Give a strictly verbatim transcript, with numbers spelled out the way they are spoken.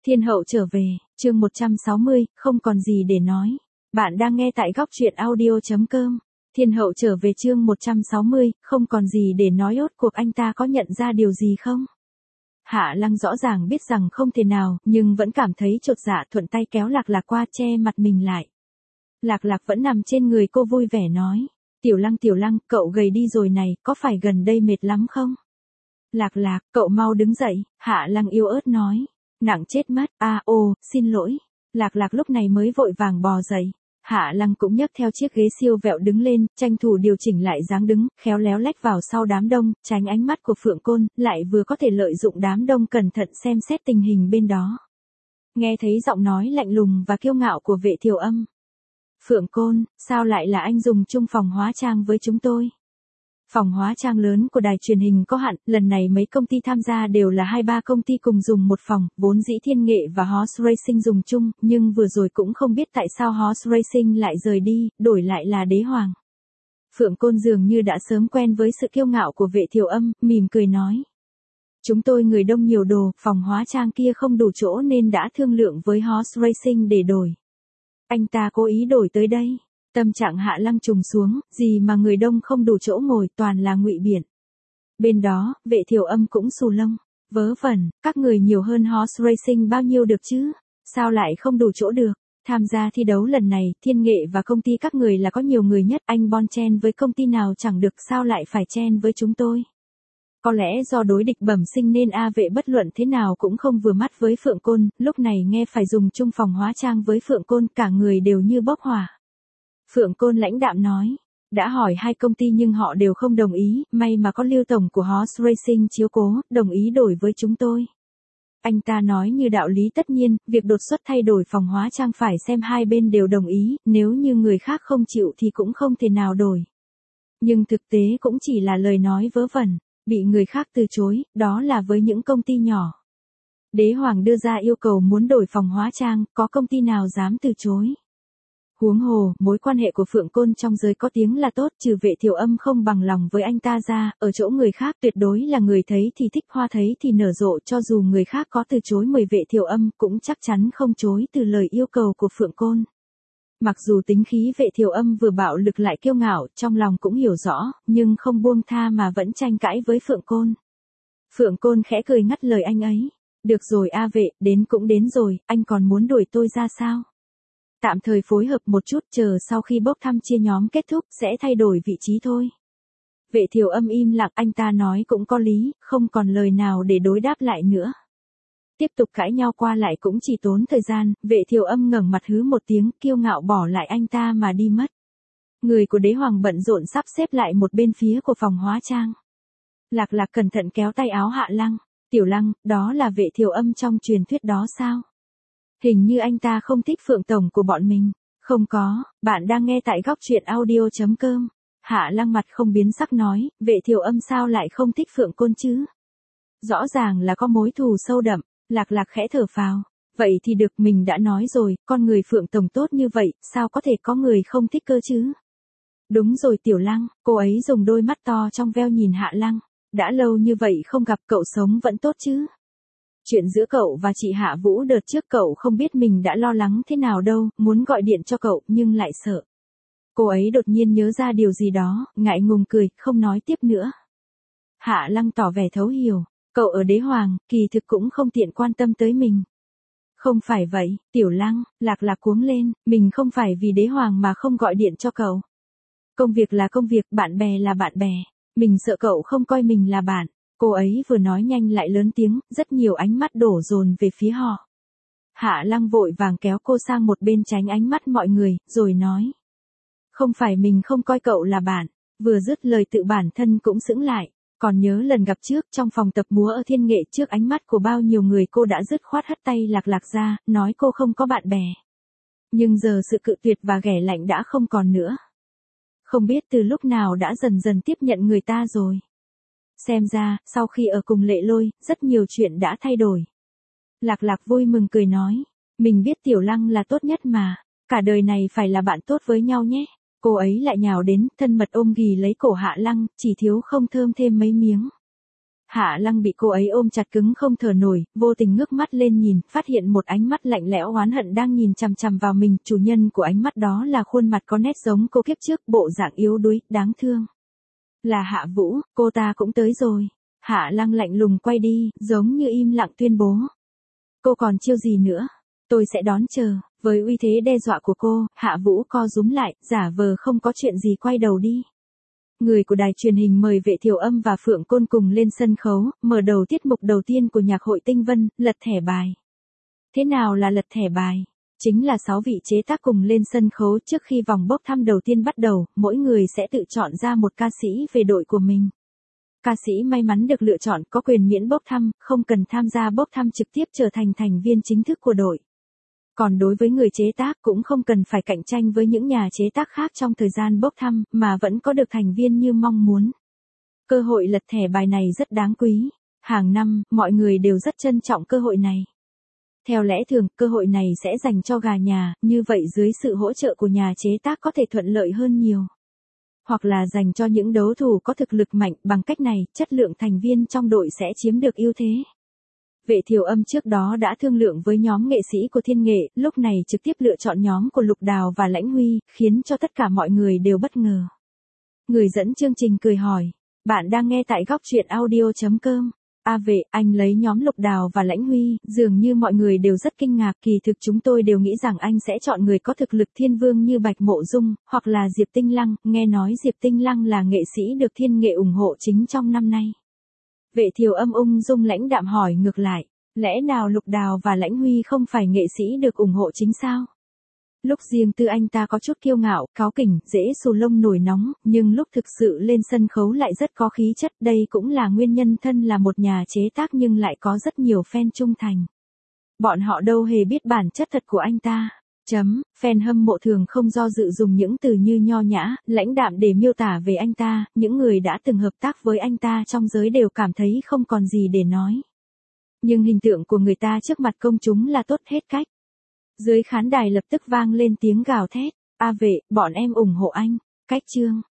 Thiên hậu trở về, chương một trăm sáu mươi, không còn gì để nói. Bạn đang nghe tại góc truyện audio.com. Thiên hậu trở về chương một trăm sáu mươi, không còn gì để nói. Rốt cuộc anh ta có nhận ra điều gì không? Hạ Lăng rõ ràng biết rằng không thể nào, nhưng vẫn cảm thấy chột dạ, thuận tay kéo Lạc Lạc qua che mặt mình lại. Lạc Lạc vẫn nằm trên người cô vui vẻ nói. Tiểu Lăng Tiểu Lăng, cậu gầy đi rồi này, có phải gần đây mệt lắm không? Lạc Lạc, cậu mau đứng dậy, Hạ Lăng yếu ớt nói. Nặng chết mất, a à, ô, xin lỗi. Lạc Lạc lúc này mới vội vàng bò dậy. Hạ Lăng cũng nhấc theo chiếc ghế siêu vẹo đứng lên, tranh thủ điều chỉnh lại dáng đứng, khéo léo lách vào sau đám đông, tránh ánh mắt của Phượng Côn, lại vừa có thể lợi dụng đám đông cẩn thận xem xét tình hình bên đó. Nghe thấy giọng nói lạnh lùng và kiêu ngạo của Vệ Thiều Âm. Phượng Côn, sao lại là anh dùng chung phòng hóa trang với chúng tôi? Phòng hóa trang lớn của đài truyền hình có hạn, lần này mấy công ty tham gia đều là hai ba công ty cùng dùng một phòng, vốn dĩ Thiên Nghệ và Horse Racing dùng chung, nhưng vừa rồi cũng không biết tại sao Horse Racing lại rời đi, đổi lại là Đế Hoàng. Phượng Côn dường như đã sớm quen với sự kiêu ngạo của Vệ Thiều Âm, mỉm cười nói. Chúng tôi người đông nhiều đồ, phòng hóa trang kia không đủ chỗ nên đã thương lượng với Horse Racing để đổi. Anh ta cố ý đổi tới đây. Tâm trạng Hạ Lăng trùng xuống, gì mà người đông không đủ chỗ ngồi, toàn là ngụy biện. Bên đó, Vệ Thiều Âm cũng xù lông. Vớ vẩn, các người nhiều hơn Horse Racing bao nhiêu được chứ? Sao lại không đủ chỗ được? Tham gia thi đấu lần này, Thiên Nghệ và công ty các người là có nhiều người nhất, anh bon chen với công ty nào chẳng được, sao lại phải chen với chúng tôi? Có lẽ do đối địch bẩm sinh nên A Vệ bất luận thế nào cũng không vừa mắt với Phượng Côn, lúc này nghe phải dùng chung phòng hóa trang với Phượng Côn, cả người đều như bốc hỏa. Phượng Côn lãnh đạm nói, đã hỏi hai công ty nhưng họ đều không đồng ý, may mà có Lưu tổng của Horse Racing chiếu cố, đồng ý đổi với chúng tôi. Anh ta nói như đạo lý, tất nhiên, việc đột xuất thay đổi phòng hóa trang phải xem hai bên đều đồng ý, nếu như người khác không chịu thì cũng không thể nào đổi. Nhưng thực tế cũng chỉ là lời nói vớ vẩn, bị người khác từ chối, đó là với những công ty nhỏ. Đế Hoàng đưa ra yêu cầu muốn đổi phòng hóa trang, có công ty nào dám từ chối. Huống hồ, mối quan hệ của Phượng Côn trong giới có tiếng là tốt, trừ Vệ Thiều Âm không bằng lòng với anh ta ra, ở chỗ người khác tuyệt đối là người thấy thì thích, hoa thấy thì nở rộ, cho dù người khác có từ chối mời Vệ Thiều Âm cũng chắc chắn không chối từ lời yêu cầu của Phượng Côn. Mặc dù tính khí Vệ Thiều Âm vừa bạo lực lại kiêu ngạo, trong lòng cũng hiểu rõ, nhưng không buông tha mà vẫn tranh cãi với Phượng Côn. Phượng Côn khẽ cười ngắt lời anh ấy. Được rồi A Vệ, đến cũng đến rồi, anh còn muốn đuổi tôi ra sao? Tạm thời phối hợp một chút, chờ sau khi bốc thăm chia nhóm kết thúc sẽ thay đổi vị trí thôi. Vệ Thiều Âm im lặng, anh ta nói cũng có lý, không còn lời nào để đối đáp lại nữa. Tiếp tục cãi nhau qua lại cũng chỉ tốn thời gian, Vệ Thiều Âm ngẩng mặt hứ một tiếng, kiêu ngạo bỏ lại anh ta mà đi mất. Người của Đế Hoàng bận rộn sắp xếp lại một bên phía của phòng hóa trang. Lạc Lạc cẩn thận kéo tay áo Hạ Lăng. Tiểu Lăng, đó là Vệ Thiều Âm trong truyền thuyết đó sao? Hình như anh ta không thích Phượng tổng của bọn mình. Không có, bạn đang nghe tại góc truyện audio.com. Hạ Lăng mặt không biến sắc nói, Vệ Thiều Âm sao lại không thích Phượng Côn chứ? Rõ ràng là có mối thù sâu đậm. Lạc Lạc khẽ thở phào. Vậy thì được, mình đã nói rồi, con người Phượng tổng tốt như vậy, sao có thể có người không thích cơ chứ? Đúng rồi Tiểu Lăng, cô ấy dùng đôi mắt to trong veo nhìn Hạ Lăng. Đã lâu như vậy không gặp, cậu sống vẫn tốt chứ? Chuyện giữa cậu và chị Hạ Vũ đợt trước cậu không biết mình đã lo lắng thế nào đâu, muốn gọi điện cho cậu nhưng lại sợ. Cô ấy đột nhiên nhớ ra điều gì đó, ngại ngùng cười, không nói tiếp nữa. Hạ Lăng tỏ vẻ thấu hiểu, cậu ở Đế Hoàng, kỳ thực cũng không tiện quan tâm tới mình. Không phải vậy, Tiểu Lăng, Lạc Lạc cuống lên, mình không phải vì Đế Hoàng mà không gọi điện cho cậu. Công việc là công việc, bạn bè là bạn bè, mình sợ cậu không coi mình là bạn. Cô ấy vừa nói nhanh lại lớn tiếng, rất nhiều ánh mắt đổ dồn về phía họ. Hạ Lăng vội vàng kéo cô sang một bên tránh ánh mắt mọi người, rồi nói. Không phải mình không coi cậu là bạn, vừa dứt lời tự bản thân cũng sững lại. Còn nhớ lần gặp trước trong phòng tập múa ở Thiên Nghệ, trước ánh mắt của bao nhiêu người cô đã dứt khoát hất tay Lạc Lạc ra, nói cô không có bạn bè. Nhưng giờ sự cự tuyệt và ghẻ lạnh đã không còn nữa. Không biết từ lúc nào đã dần dần tiếp nhận người ta rồi. Xem ra, sau khi ở cùng Lệ Lôi, rất nhiều chuyện đã thay đổi. Lạc Lạc vui mừng cười nói, mình biết Tiểu Lăng là tốt nhất mà, cả đời này phải là bạn tốt với nhau nhé. Cô ấy lại nhào đến, thân mật ôm ghì lấy cổ Hạ Lăng, chỉ thiếu không thơm thêm mấy miếng. Hạ Lăng bị cô ấy ôm chặt cứng không thở nổi, vô tình ngước mắt lên nhìn, phát hiện một ánh mắt lạnh lẽo oán hận đang nhìn chằm chằm vào mình, chủ nhân của ánh mắt đó là khuôn mặt có nét giống cô kiếp trước, bộ dạng yếu đuối, đáng thương. Là Hạ Vũ, cô ta cũng tới rồi. Hạ Lăng lạnh lùng quay đi, giống như im lặng tuyên bố. Cô còn chiêu gì nữa? Tôi sẽ đón chờ. Với uy thế đe dọa của cô, Hạ Vũ co rúm lại, giả vờ không có chuyện gì quay đầu đi. Người của đài truyền hình mời Vệ Thiều Âm và Phượng Côn cùng lên sân khấu, mở đầu tiết mục đầu tiên của nhạc hội Tinh Vân, lật thẻ bài. Thế nào là lật thẻ bài? Chính là sáu vị chế tác cùng lên sân khấu trước khi vòng bốc thăm đầu tiên bắt đầu, mỗi người sẽ tự chọn ra một ca sĩ về đội của mình. Ca sĩ may mắn được lựa chọn có quyền miễn bốc thăm, không cần tham gia bốc thăm trực tiếp trở thành thành viên chính thức của đội. Còn đối với người chế tác cũng không cần phải cạnh tranh với những nhà chế tác khác trong thời gian bốc thăm, mà vẫn có được thành viên như mong muốn. Cơ hội lật thẻ bài này rất đáng quý. Hàng năm, mọi người đều rất trân trọng cơ hội này. Theo lẽ thường, cơ hội này sẽ dành cho gà nhà, như vậy dưới sự hỗ trợ của nhà chế tác có thể thuận lợi hơn nhiều. Hoặc là dành cho những đấu thủ có thực lực mạnh, bằng cách này, chất lượng thành viên trong đội sẽ chiếm được ưu thế. Vệ Thiều Âm trước đó đã thương lượng với nhóm nghệ sĩ của Thiên Nghệ, lúc này trực tiếp lựa chọn nhóm của Lục Đào và Lãnh Huy, khiến cho tất cả mọi người đều bất ngờ. Người dẫn chương trình cười hỏi, bạn đang nghe tại góc truyện audio chấm com. A Vệ, anh lấy nhóm Lục Đào và Lãnh Huy, dường như mọi người đều rất kinh ngạc, kỳ thực chúng tôi đều nghĩ rằng anh sẽ chọn người có thực lực thiên vương như Bạch Mộ Dung, hoặc là Diệp Tinh Lăng, nghe nói Diệp Tinh Lăng là nghệ sĩ được Thiên Nghệ ủng hộ chính trong năm nay. Vệ Thiều Âm ung dung lãnh đạm hỏi ngược lại, lẽ nào Lục Đào và Lãnh Huy không phải nghệ sĩ được ủng hộ chính sao? Lúc riêng tư anh ta có chút kiêu ngạo, cáu kỉnh, dễ xù lông nổi nóng, nhưng lúc thực sự lên sân khấu lại rất có khí chất, đây cũng là nguyên nhân thân là một nhà chế tác nhưng lại có rất nhiều fan trung thành. Bọn họ đâu hề biết bản chất thật của anh ta. Chấm, fan hâm mộ thường không do dự dùng những từ như nho nhã, lãnh đạm để miêu tả về anh ta, những người đã từng hợp tác với anh ta trong giới đều cảm thấy không còn gì để nói. Nhưng hình tượng của người ta trước mặt công chúng là tốt hết cách. Dưới khán đài lập tức vang lên tiếng gào thét, A Vệ, bọn em ủng hộ anh, cách chương.